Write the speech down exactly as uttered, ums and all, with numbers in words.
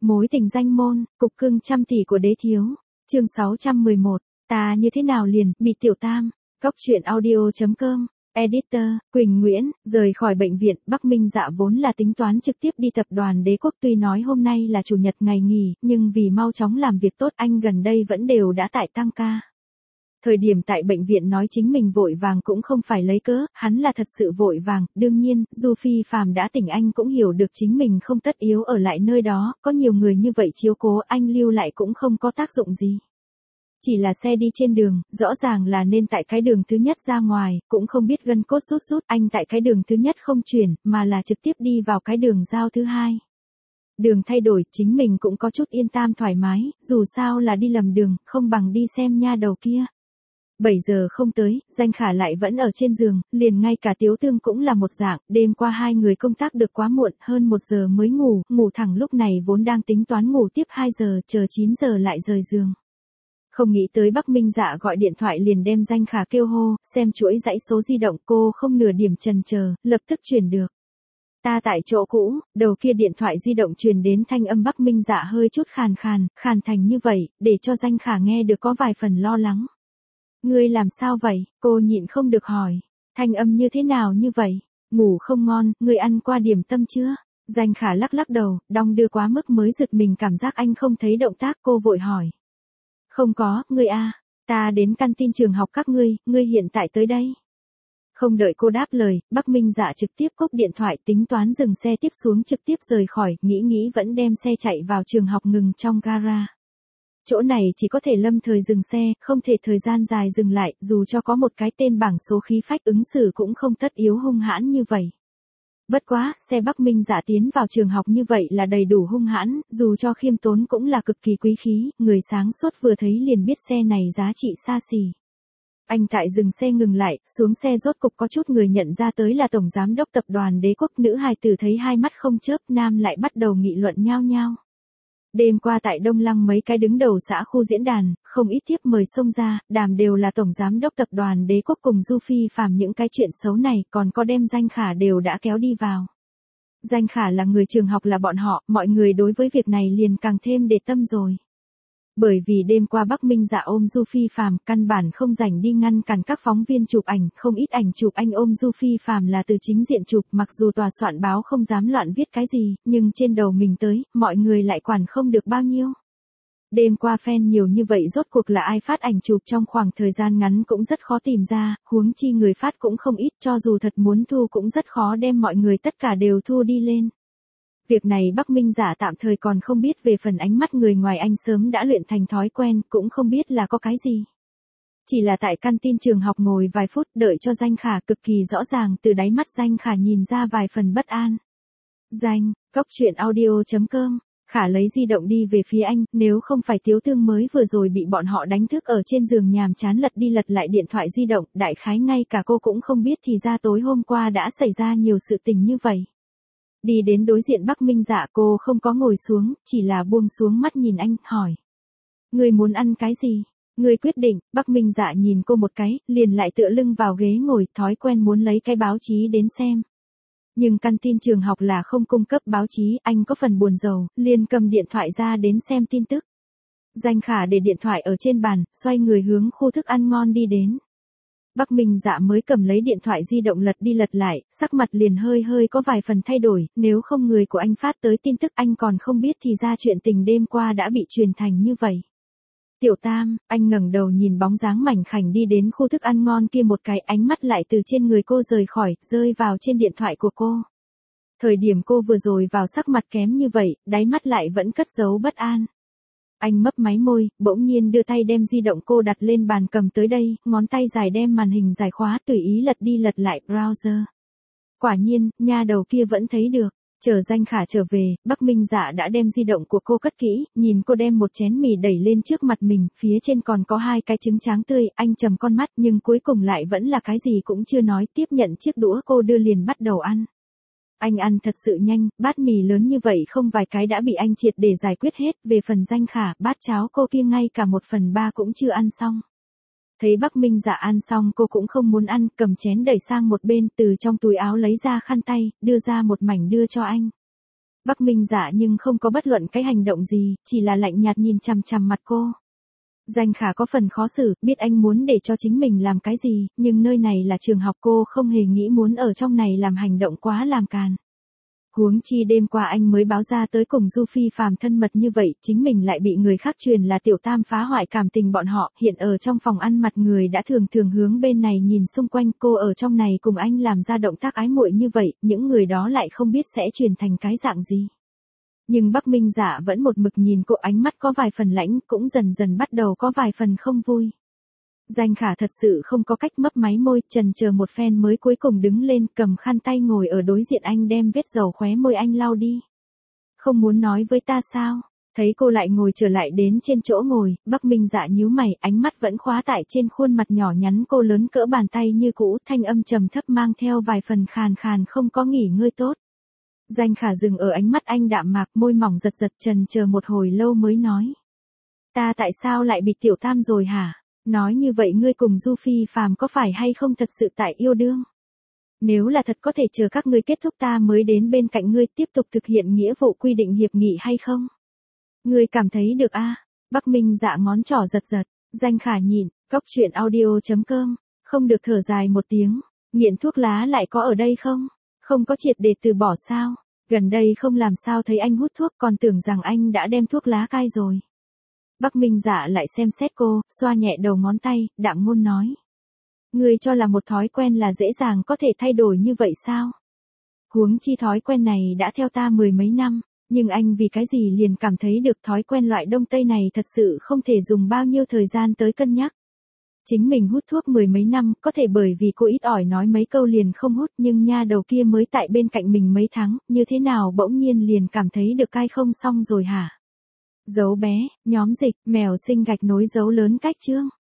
Mối tình danh môn, cục cưng trăm tỷ của đế thiếu. Chương sáu trăm mười một, ta như thế nào liền, bị tiểu tam. Cóc truyện audio chấm com. Editor, Quỳnh Nguyễn, rời khỏi bệnh viện, Bắc Minh Dạ vốn là tính toán trực tiếp đi tập đoàn Đế Quốc, tuy nói hôm nay là chủ nhật ngày nghỉ, nhưng vì mau chóng làm việc tốt anh gần đây vẫn đều đã tại tăng ca. Thời điểm tại bệnh viện nói chính mình vội vàng cũng không phải lấy cớ, hắn là thật sự vội vàng, đương nhiên, dù Phi Phàm đã tỉnh anh cũng hiểu được chính mình không tất yếu ở lại nơi đó, có nhiều người như vậy chiếu cố anh lưu lại cũng không có tác dụng gì. Chỉ là xe đi trên đường, rõ ràng là nên tại cái đường thứ nhất ra ngoài, cũng không biết gân cốt rút rút, anh tại cái đường thứ nhất không chuyển, mà là trực tiếp đi vào cái đường giao thứ hai. Đường thay đổi, chính mình cũng có chút yên tam thoải mái, dù sao là đi lầm đường, không bằng đi xem nha đầu kia. bảy giờ không tới, Danh Khả lại vẫn ở trên giường, liền ngay cả Tiếu Tương cũng là một dạng, đêm qua hai người công tác được quá muộn, hơn một giờ mới ngủ, ngủ thẳng lúc này vốn đang tính toán ngủ tiếp hai giờ, chờ chín giờ lại rời giường. Không nghĩ tới Bắc Minh Dạ gọi điện thoại liền đem Danh Khả kêu hô, xem chuỗi dãy số di động cô không nửa điểm chần chờ, lập tức chuyển được. Ta tại chỗ cũ, đầu kia điện thoại di động truyền đến thanh âm Bắc Minh Dạ hơi chút khàn khàn, khàn thành như vậy, để cho Danh Khả nghe được có vài phần lo lắng. Ngươi làm sao vậy? Cô nhịn không được hỏi. Thanh âm như thế nào như vậy? Ngủ không ngon, ngươi ăn qua điểm tâm chưa? Danh Khả lắc lắc đầu, đong đưa quá mức mới giật mình cảm giác anh không thấy động tác, cô vội hỏi. Không có, ngươi a, ta đến căn tin trường học các ngươi, ngươi hiện tại tới đây. Không đợi cô đáp lời, Bắc Minh Dạ trực tiếp cúp điện thoại tính toán dừng xe tiếp xuống trực tiếp rời khỏi, nghĩ nghĩ vẫn đem xe chạy vào trường học ngừng trong gara. Chỗ này chỉ có thể lâm thời dừng xe, không thể thời gian dài dừng lại, dù cho có một cái tên bảng số khí phách ứng xử cũng không tất yếu hung hãn như vậy. Bất quá, xe Bắc Minh Dạ tiến vào trường học như vậy là đầy đủ hung hãn, dù cho khiêm tốn cũng là cực kỳ quý khí, người sáng suốt vừa thấy liền biết xe này giá trị xa xỉ. Anh tại dừng xe ngừng lại, xuống xe rốt cục có chút người nhận ra tới là Tổng Giám đốc Tập đoàn Đế Quốc, nữ hài tử thấy hai mắt không chớp, nam lại bắt đầu nghị luận nhao nhao. Đêm qua tại Đông Lăng mấy cái đứng đầu xã khu diễn đàn, không ít thiếp mời xông ra, đàm đều là Tổng Giám đốc Tập đoàn Đế Quốc cùng Du Phi Phàm những cái chuyện xấu này, còn có đem Danh Khả đều đã kéo đi vào. Danh Khả là người trường học là bọn họ, mọi người đối với việc này liền càng thêm để tâm rồi. Bởi vì đêm qua Bắc Minh Dạ ôm Du Phi Phàm, căn bản không rảnh đi ngăn cản các phóng viên chụp ảnh, không ít ảnh chụp anh ôm Du Phi Phàm là từ chính diện chụp, mặc dù tòa soạn báo không dám loạn viết cái gì, nhưng trên đầu mình tới, mọi người lại quản không được bao nhiêu. Đêm qua fan nhiều như vậy rốt cuộc là ai phát ảnh chụp trong khoảng thời gian ngắn cũng rất khó tìm ra, huống chi người phát cũng không ít, cho dù thật muốn thu cũng rất khó đem mọi người tất cả đều thu đi lên. Việc này Bắc Minh Dạ tạm thời còn không biết, về phần ánh mắt người ngoài anh sớm đã luyện thành thói quen, cũng không biết là có cái gì. Chỉ là tại căn tin trường học ngồi vài phút đợi cho Danh Khả, cực kỳ rõ ràng từ đáy mắt Danh Khả nhìn ra vài phần bất an. Danh, Cóc truyện audio chấm com. Khả lấy di động đi về phía anh, nếu không phải Tiếu Tương mới vừa rồi bị bọn họ đánh thức ở trên giường nhàm chán lật đi lật lại điện thoại di động, đại khái ngay cả cô cũng không biết thì ra tối hôm qua đã xảy ra nhiều sự tình như vậy. Đi đến đối diện Bắc Minh Dạ, cô không có ngồi xuống, chỉ là buông xuống mắt nhìn anh, hỏi. Người muốn ăn cái gì? Người quyết định. Bắc Minh Dạ nhìn cô một cái, liền lại tựa lưng vào ghế ngồi, thói quen muốn lấy cái báo chí đến xem. Nhưng căn tin trường học là không cung cấp báo chí, anh có phần buồn rầu, liền cầm điện thoại ra đến xem tin tức. Danh Khả để điện thoại ở trên bàn, xoay người hướng khu thức ăn ngon đi đến. Bắc Minh Dạ mới cầm lấy điện thoại di động lật đi lật lại, sắc mặt liền hơi hơi có vài phần thay đổi, nếu không người của anh phát tới tin tức anh còn không biết thì ra chuyện tình đêm qua đã bị truyền thành như vậy. Tiểu Tam, anh ngẩng đầu nhìn bóng dáng mảnh khảnh đi đến khu thức ăn ngon kia một cái, ánh mắt lại từ trên người cô rời khỏi, rơi vào trên điện thoại của cô. Thời điểm cô vừa rồi vào sắc mặt kém như vậy, đáy mắt lại vẫn cất giấu bất an. Anh mấp máy môi, bỗng nhiên đưa tay đem di động cô đặt lên bàn cầm tới đây, ngón tay dài đem màn hình giải khóa tùy ý lật đi lật lại browser. Quả nhiên, nha đầu kia vẫn thấy được. Chờ Danh Khả trở về, Bắc Minh Dạ đã đem di động của cô cất kỹ, nhìn cô đem một chén mì đẩy lên trước mặt mình, phía trên còn có hai cái trứng tráng tươi, anh trầm con mắt nhưng cuối cùng lại vẫn là cái gì cũng chưa nói, tiếp nhận chiếc đũa cô đưa liền bắt đầu ăn. Anh ăn thật sự nhanh, bát mì lớn như vậy không vài cái đã bị anh triệt để giải quyết hết, về phần Danh Khả, bát cháo cô kia ngay cả một phần ba cũng chưa ăn xong. Thấy Bắc Minh Dạ ăn xong cô cũng không muốn ăn, cầm chén đẩy sang một bên, từ trong túi áo lấy ra khăn tay, đưa ra một mảnh đưa cho anh. Bắc Minh Dạ nhưng không có bất luận cái hành động gì, chỉ là lạnh nhạt nhìn chằm chằm mặt cô. Danh Khả có phần khó xử, biết anh muốn để cho chính mình làm cái gì, nhưng nơi này là trường học, cô không hề nghĩ muốn ở trong này làm hành động quá làm càn. Huống chi đêm qua anh mới báo ra tới cùng Du Phi Phàm thân mật như vậy, chính mình lại bị người khác truyền là tiểu tam phá hoại cảm tình bọn họ, hiện ở trong phòng ăn mặt người đã thường thường hướng bên này nhìn xung quanh, cô ở trong này cùng anh làm ra động tác ái muội như vậy, những người đó lại không biết sẽ truyền thành cái dạng gì. Nhưng Bắc Minh Dạ vẫn một mực nhìn cô, ánh mắt có vài phần lãnh, cũng dần dần bắt đầu có vài phần không vui. Danh Khả thật sự không có cách, mấp máy môi, chần chờ một phen mới cuối cùng đứng lên, cầm khăn tay ngồi ở đối diện anh, đem vết dầu khóe môi anh lau đi. Không muốn nói với ta sao? Thấy cô lại ngồi trở lại đến trên chỗ ngồi, Bắc Minh Dạ nhíu mày, ánh mắt vẫn khóa tại trên khuôn mặt nhỏ nhắn cô lớn cỡ bàn tay như cũ, thanh âm trầm thấp mang theo vài phần khàn khàn, không có nghỉ ngơi tốt. Danh Khả dừng ở ánh mắt anh đạm mạc, môi mỏng giật giật, chần chờ một hồi lâu mới nói. Ta tại sao lại bị tiểu tam rồi hả? Nói như vậy ngươi cùng Du Phi Phàm có phải hay không thật sự tại yêu đương? Nếu là thật có thể chờ các ngươi kết thúc ta mới đến bên cạnh ngươi tiếp tục thực hiện nghĩa vụ quy định hiệp nghị hay không? Ngươi cảm thấy được a? À? Bắc Minh Dạ ngón trỏ giật giật, Danh Khả nhịn, cóc truyện audio chấm com, không được thở dài một tiếng, nghiện thuốc lá lại có ở đây không? Không có triệt để từ bỏ sao? Gần đây không làm sao thấy anh hút thuốc, còn tưởng rằng anh đã đem thuốc lá cai rồi. Bắc Minh Dạ lại xem xét cô, xoa nhẹ đầu ngón tay, đạm ngôn nói. Ngươi cho là một thói quen là dễ dàng có thể thay đổi như vậy sao? Huống chi thói quen này đã theo ta mười mấy năm, nhưng anh vì cái gì liền cảm thấy được thói quen loại đông tây này thật sự không thể dùng bao nhiêu thời gian tới cân nhắc. Chính mình hút thuốc mười mấy năm, có thể bởi vì cô ít ỏi nói mấy câu liền không hút, nhưng nha đầu kia mới tại bên cạnh mình mấy tháng, như thế nào bỗng nhiên liền cảm thấy được cai không xong rồi hả? Dấu bé, nhóm dịch, mèo sinh gạch nối dấu lớn cách chương.